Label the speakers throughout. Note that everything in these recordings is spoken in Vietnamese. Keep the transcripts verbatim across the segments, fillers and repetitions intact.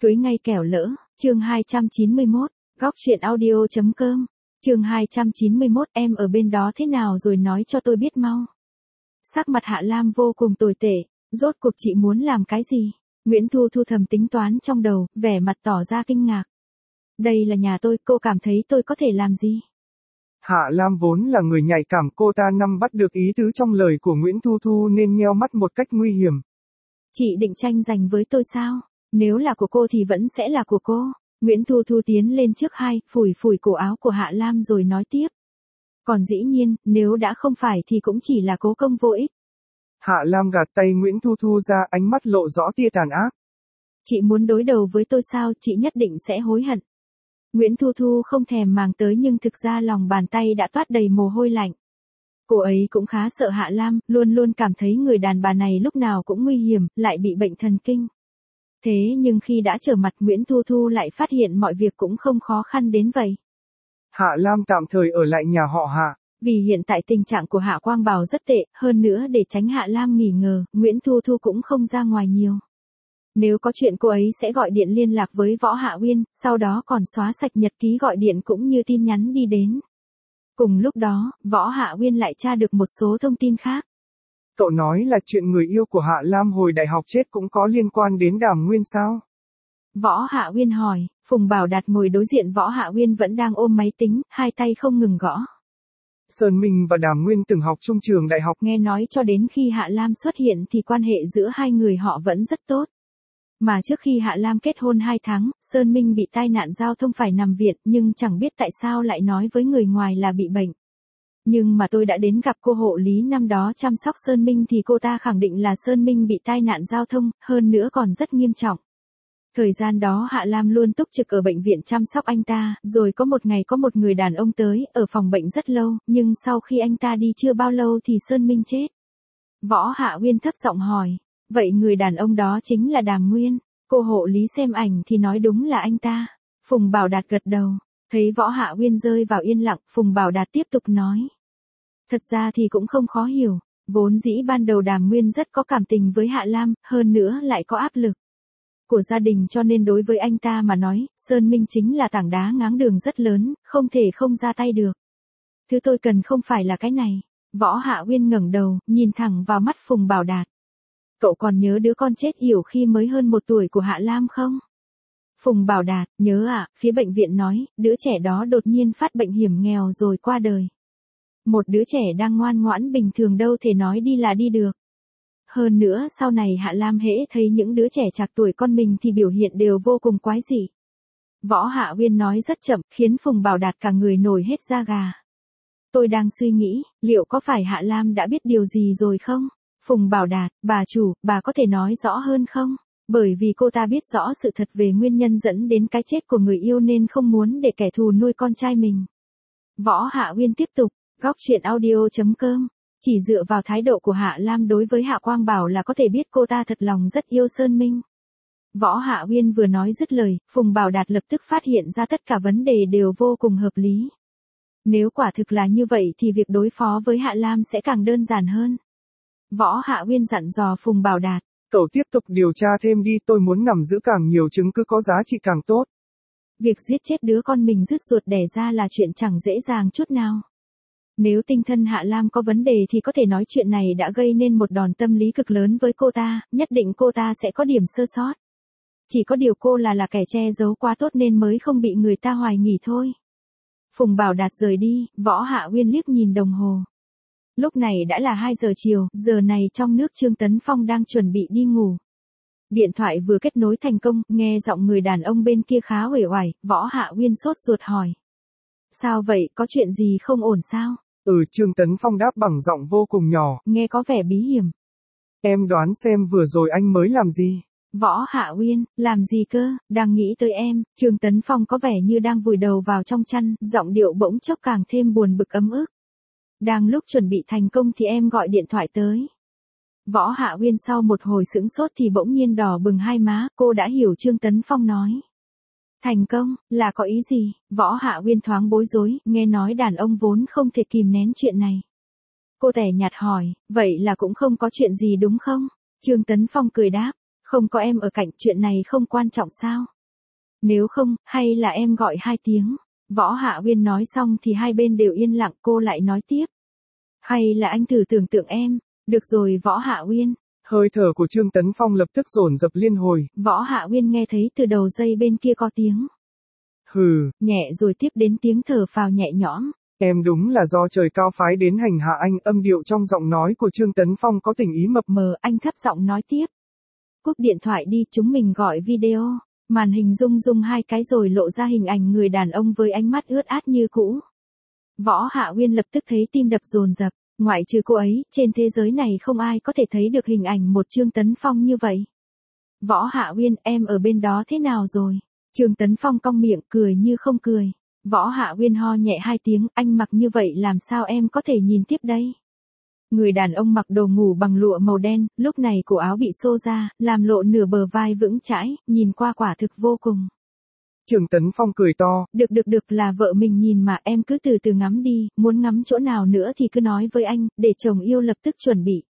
Speaker 1: Cưới ngay kẻo lỡ, chương hai trăm chín mươi mốt, góc truyện audio chấm com, chương hai trăm chín mươi mốt, em ở bên đó thế nào rồi nói cho tôi biết mau. Sắc mặt Hạ Lam vô cùng tồi tệ, rốt cuộc chị muốn làm cái gì? Nguyễn Thu Thu thầm tính toán trong đầu, vẻ mặt tỏ ra kinh ngạc. Đây là nhà tôi, cô cảm thấy tôi có thể làm gì?
Speaker 2: Hạ Lam vốn là người nhạy cảm, cô ta nắm bắt được ý tứ trong lời của Nguyễn Thu Thu nên nheo mắt một cách nguy hiểm.
Speaker 1: Chị định tranh giành với tôi sao? Nếu là của cô thì vẫn sẽ là của cô. Nguyễn Thu Thu tiến lên trước hai, phủi phủi cổ áo của Hạ Lam rồi nói tiếp. Còn dĩ nhiên, nếu đã không phải thì cũng chỉ là cố công vô ích.
Speaker 2: Hạ Lam gạt tay Nguyễn Thu Thu ra, ánh mắt lộ rõ tia tàn ác.
Speaker 1: Chị muốn đối đầu với tôi sao? Chị nhất định sẽ hối hận. Nguyễn Thu Thu không thèm màng tới nhưng thực ra lòng bàn tay đã toát đầy mồ hôi lạnh. Cô ấy cũng khá sợ Hạ Lam, luôn luôn cảm thấy người đàn bà này lúc nào cũng nguy hiểm, lại bị bệnh thần kinh. Thế nhưng khi đã trở mặt Nguyễn Thu Thu lại phát hiện mọi việc cũng không khó khăn đến vậy.
Speaker 2: Hạ Lam tạm thời ở lại nhà họ Hạ.
Speaker 1: Vì hiện tại tình trạng của Hạ Quang Bảo rất tệ, hơn nữa để tránh Hạ Lam nghỉ ngờ, Nguyễn Thu Thu cũng không ra ngoài nhiều. Nếu có chuyện cô ấy sẽ gọi điện liên lạc với Võ Hạ Uyên, sau đó còn xóa sạch nhật ký gọi điện cũng như tin nhắn đi đến. Cùng lúc đó, Võ Hạ Uyên lại tra được một số thông tin khác.
Speaker 2: Cậu nói là chuyện người yêu của Hạ Lam hồi đại học chết cũng có liên quan đến Đàm Nguyên sao?
Speaker 1: Võ Hạ Uyên hỏi, Phùng Bảo Đạt ngồi đối diện Võ Hạ Uyên vẫn đang ôm máy tính, hai tay không ngừng gõ.
Speaker 2: Sơn Minh và Đàm Nguyên từng học chung trường đại học.
Speaker 1: Nghe nói cho đến khi Hạ Lam xuất hiện thì quan hệ giữa hai người họ vẫn rất tốt. Mà trước khi Hạ Lam kết hôn hai tháng, Sơn Minh bị tai nạn giao thông phải nằm viện nhưng chẳng biết tại sao lại nói với người ngoài là bị bệnh. Nhưng mà tôi đã đến gặp cô hộ lý năm đó chăm sóc Sơn Minh thì cô ta khẳng định là Sơn Minh bị tai nạn giao thông, hơn nữa còn rất nghiêm trọng. Thời gian đó Hạ Lam luôn túc trực ở bệnh viện chăm sóc anh ta, rồi có một ngày có một người đàn ông tới, ở phòng bệnh rất lâu, nhưng sau khi anh ta đi chưa bao lâu thì Sơn Minh chết. Võ Hạ Uyên thấp giọng hỏi, vậy người đàn ông đó chính là Đàm Nguyên? Cô hộ lý xem ảnh thì nói đúng là anh ta. Phùng Bảo Đạt gật đầu, thấy Võ Hạ Uyên rơi vào yên lặng, Phùng Bảo Đạt tiếp tục nói. Thật ra thì cũng không khó hiểu, vốn dĩ ban đầu Đàm Nguyên rất có cảm tình với Hạ Lam, hơn nữa lại có áp lực của gia đình cho nên đối với anh ta mà nói, Sơn Minh chính là tảng đá ngáng đường rất lớn, không thể không ra tay được. Thứ tôi cần không phải là cái này. Võ Hạ Uyên ngẩng đầu, nhìn thẳng vào mắt Phùng Bảo Đạt. Cậu còn nhớ đứa con chết yểu khi mới hơn một tuổi của Hạ Lam không? Phùng Bảo Đạt, nhớ ạ, à, phía bệnh viện nói, đứa trẻ đó đột nhiên phát bệnh hiểm nghèo rồi qua đời. Một đứa trẻ đang ngoan ngoãn bình thường đâu thể nói đi là đi được. Hơn nữa sau này Hạ Lam hễ thấy những đứa trẻ trạc tuổi con mình thì biểu hiện đều vô cùng quái dị. Võ Hạ Uyên nói rất chậm, khiến Phùng Bảo Đạt cả người nổi hết da gà. Tôi đang suy nghĩ, liệu có phải Hạ Lam đã biết điều gì rồi không? Phùng Bảo Đạt, bà chủ, bà có thể nói rõ hơn không? Bởi vì cô ta biết rõ sự thật về nguyên nhân dẫn đến cái chết của người yêu nên không muốn để kẻ thù nuôi con trai mình. Võ Hạ Uyên tiếp tục, góc truyện audio chấm com. Chỉ dựa vào thái độ của Hạ Lam đối với Hạ Quang Bảo là có thể biết cô ta thật lòng rất yêu Sơn Minh. Võ Hạ Uyên vừa nói dứt lời, Phùng Bảo Đạt lập tức phát hiện ra tất cả vấn đề đều vô cùng hợp lý. Nếu quả thực là như vậy thì việc đối phó với Hạ Lam sẽ càng đơn giản hơn. Võ Hạ Uyên dặn dò Phùng Bảo Đạt.
Speaker 2: Cậu tiếp tục điều tra thêm đi, tôi muốn nắm giữ càng nhiều chứng cứ có giá trị càng tốt.
Speaker 1: Việc giết chết đứa con mình rứt ruột đẻ ra là chuyện chẳng dễ dàng chút nào. Nếu tinh thần Hạ Lam có vấn đề thì có thể nói chuyện này đã gây nên một đòn tâm lý cực lớn với cô ta, nhất định cô ta sẽ có điểm sơ sót. Chỉ có điều cô là là kẻ che giấu quá tốt nên mới không bị người ta hoài nghi thôi. Phùng Bảo Đạt rời đi, Võ Hạ Uyên liếc nhìn đồng hồ. Lúc này đã là hai giờ chiều, giờ này trong nước Trương Tấn Phong đang chuẩn bị đi ngủ. Điện thoại vừa kết nối thành công, nghe giọng người đàn ông bên kia khá uể oải, Võ Hạ Uyên sốt ruột hỏi. Sao vậy, có chuyện gì không ổn sao?
Speaker 2: Ừ, Trương Tấn Phong đáp bằng giọng vô cùng nhỏ.
Speaker 1: Nghe có vẻ bí hiểm.
Speaker 2: Em đoán xem vừa rồi anh mới làm gì?
Speaker 1: Võ Hạ Uyên, làm gì cơ, đang nghĩ tới em. Trương Tấn Phong có vẻ như đang vùi đầu vào trong chăn, giọng điệu bỗng chốc càng thêm buồn bực ấm ức. Đang lúc chuẩn bị thành công thì em gọi điện thoại tới. Võ Hạ Uyên sau một hồi sững sốt thì bỗng nhiên đỏ bừng hai má, cô đã hiểu Trương Tấn Phong nói. Thành công, là có ý gì? Võ Hạ Uyên thoáng bối rối, nghe nói đàn ông vốn không thể kìm nén chuyện này. Cô tẻ nhạt hỏi, vậy là cũng không có chuyện gì đúng không? Trương Tấn Phong cười đáp, Không có em ở cạnh, chuyện này không quan trọng sao? Nếu không, hay là em gọi hai tiếng. Võ Hạ Uyên nói xong thì hai bên đều yên lặng, cô lại nói tiếp. Hay là anh thử tưởng tượng em. Được rồi Võ Hạ Uyên.
Speaker 2: Hơi thở của Trương Tấn Phong lập tức dồn dập liên hồi.
Speaker 1: Võ Hạ Uyên nghe thấy từ đầu dây bên kia có tiếng.
Speaker 2: Hừ.
Speaker 1: Nhẹ rồi tiếp đến tiếng thở phào nhẹ nhõm.
Speaker 2: Em đúng là do trời cao phái đến hành hạ anh, âm điệu trong giọng nói của Trương Tấn Phong có tình ý mập
Speaker 1: mờ, anh thấp giọng nói tiếp. Cúp điện thoại đi, chúng mình gọi video. Màn hình rung rung hai cái rồi lộ ra hình ảnh người đàn ông với ánh mắt ướt át như cũ. Võ Hạ Uyên lập tức thấy tim đập dồn dập, ngoại trừ cô ấy, trên thế giới này không ai có thể thấy được hình ảnh một Trương Tấn Phong như vậy. Võ Hạ Uyên, em ở bên đó thế nào rồi? Trương Tấn Phong cong miệng cười như không cười. Võ Hạ Uyên ho nhẹ hai tiếng, anh mặc như vậy làm sao em có thể nhìn tiếp đây? Người đàn ông mặc đồ ngủ bằng lụa màu đen, lúc này cổ áo bị xô ra, làm lộ nửa bờ vai vững chãi, nhìn qua quả thực vô cùng.
Speaker 2: Trương Tấn Phong cười to.
Speaker 1: Được được được, là vợ mình nhìn mà, em cứ từ từ ngắm đi, muốn ngắm chỗ nào nữa thì cứ nói với anh, để chồng yêu lập tức chuẩn bị.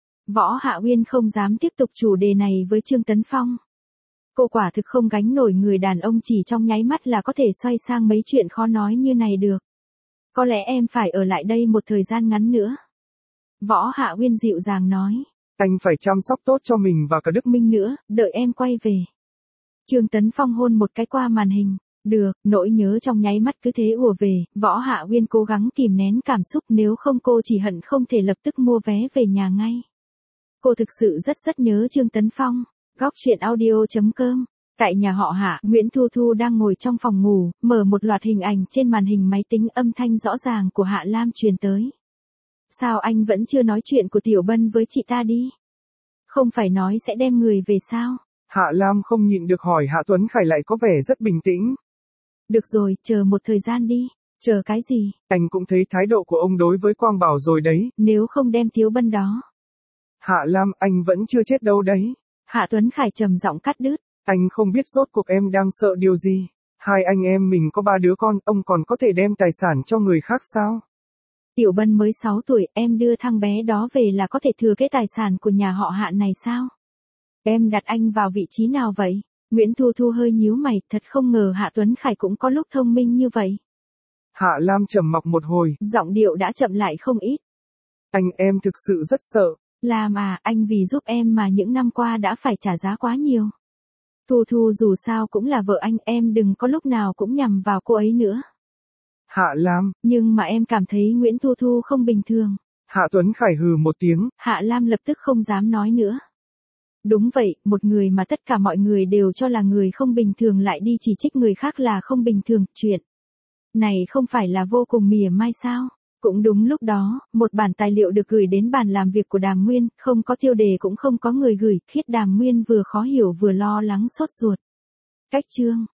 Speaker 1: Võ Hạ Uyên không dám tiếp tục chủ đề này với Trương Tấn Phong. Cô quả thực không gánh nổi người đàn ông chỉ trong nháy mắt là có thể xoay sang mấy chuyện khó nói như này được. Có lẽ em phải ở lại đây một thời gian ngắn nữa. Võ Hạ Uyên dịu dàng nói.
Speaker 2: Anh phải chăm sóc tốt cho mình và cả Đức
Speaker 1: Minh nữa, đợi em quay về. Trương Tấn Phong hôn một cái qua màn hình. Được, nỗi nhớ trong nháy mắt cứ thế ùa về, Võ Hạ Uyên cố gắng kìm nén cảm xúc, nếu không cô chỉ hận không thể lập tức mua vé về nhà ngay. Cô thực sự rất rất nhớ Trương Tấn Phong. Góc truyện audio chấm com. Tại nhà họ Hạ, Nguyễn Thu Thu đang ngồi trong phòng ngủ, mở một loạt hình ảnh trên màn hình máy tính, âm thanh rõ ràng của Hạ Lam truyền tới. Sao anh vẫn chưa nói chuyện của Tiểu Bân với chị ta đi? Không phải nói sẽ đem người về sao?
Speaker 2: Hạ Lam không nhịn được hỏi, Hạ Tuấn Khải lại có vẻ rất bình tĩnh.
Speaker 1: Được rồi, chờ một thời gian đi. Chờ cái gì?
Speaker 2: Anh cũng thấy thái độ của ông đối với Quang Bảo rồi đấy.
Speaker 1: Nếu không đem Tiểu Bân đó.
Speaker 2: Hạ Lam, anh vẫn chưa chết đâu đấy.
Speaker 1: Hạ Tuấn Khải trầm giọng cắt đứt.
Speaker 2: Anh không biết rốt cuộc em đang sợ điều gì. Hai anh em mình có ba đứa con, ông còn có thể đem tài sản cho người khác sao?
Speaker 1: Tiểu Bân mới sáu tuổi, em đưa thằng bé đó về là có thể thừa kế tài sản của nhà họ Hạ này sao? Em đặt anh vào vị trí nào vậy? Nguyễn Thu Thu hơi nhíu mày, thật không ngờ Hạ Tuấn Khải cũng có lúc thông minh như vậy.
Speaker 2: Hạ Lam trầm mặc một hồi.
Speaker 1: Giọng điệu đã chậm lại không ít.
Speaker 2: Anh em thực sự rất sợ.
Speaker 1: Làm à, anh vì giúp em mà những năm qua đã phải trả giá quá nhiều. Thu Thu dù sao cũng là vợ anh, em đừng có lúc nào cũng nhằm vào cô ấy nữa.
Speaker 2: Hạ Lam.
Speaker 1: Nhưng mà em cảm thấy Nguyễn Thu Thu không bình thường.
Speaker 2: Hạ Tuấn Khải hừ một tiếng.
Speaker 1: Hạ Lam lập tức không dám nói nữa. Đúng vậy, một người mà tất cả mọi người đều cho là người không bình thường lại đi chỉ trích người khác là không bình thường, chuyện này không phải là vô cùng mỉa mai sao? Cũng đúng lúc đó, một bản tài liệu được gửi đến bàn làm việc của Đàm Nguyên, không có tiêu đề cũng không có người gửi, Khiết Đàm Nguyên vừa khó hiểu vừa lo lắng sốt ruột. Cách chương